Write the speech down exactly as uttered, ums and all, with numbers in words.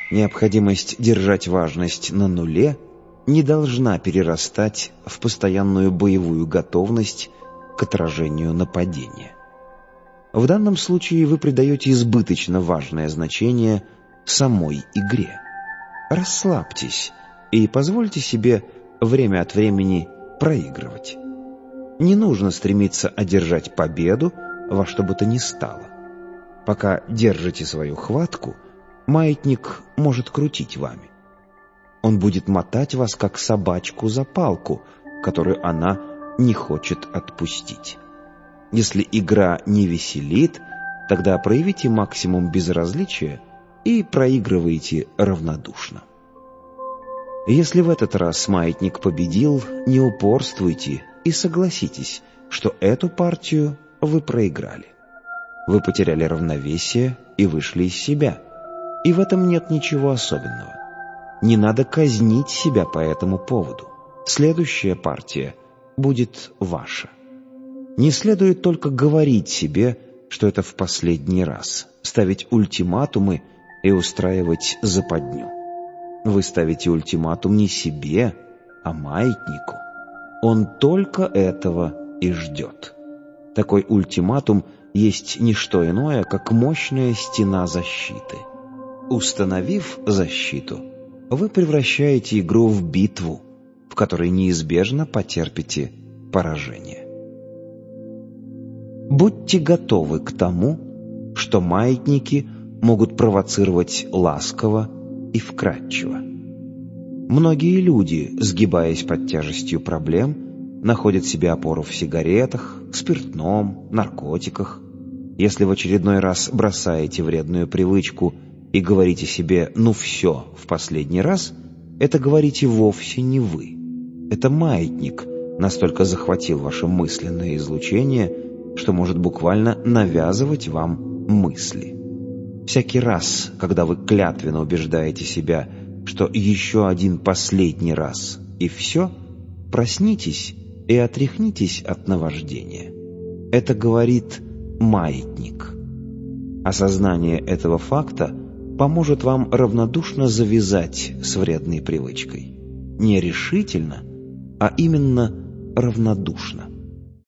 Необходимость держать важность на нуле не должна перерастать в постоянную боевую готовность к отражению нападения. В данном случае вы придаете избыточно важное значение самой игре. Расслабьтесь и позвольте себе время от времени проигрывать. Не нужно стремиться одержать победу во что бы то ни стало. Пока держите свою хватку, маятник может крутить вами. Он будет мотать вас, как собачку за палку, которую она не хочет отпустить. Если игра не веселит, тогда проявите максимум безразличия и проигрывайте равнодушно. Если в этот раз маятник победил, не упорствуйте и согласитесь, что эту партию вы проиграли. Вы потеряли равновесие и вышли из себя, и в этом нет ничего особенного. Не надо казнить себя по этому поводу. Следующая партия будет ваша. Не следует только говорить себе, что это в последний раз, ставить ультиматумы и устраивать западню. Вы ставите ультиматум не себе, а маятнику. Он только этого и ждет. Такой ультиматум есть не что иное, как мощная стена защиты. Установив защиту, вы превращаете игру в битву, в которой неизбежно потерпите поражение. Будьте готовы к тому, что маятники могут провоцировать ласково и вкратчиво. Многие люди, сгибаясь под тяжестью проблем, находят себе опору в сигаретах, спиртном, наркотиках. Если в очередной раз бросаете вредную привычку и говорите себе «ну все, в последний раз», это говорите вовсе не вы. Это маятник настолько захватил ваше мысленное излучение, что может буквально навязывать вам мысли. Всякий раз, когда вы клятвенно убеждаете себя, что еще один последний раз и все, проснитесь и отряхнитесь от наваждения. Это говорит маятник. Осознание этого факта поможет вам равнодушно завязать с вредной привычкой. Не решительно, а именно равнодушно.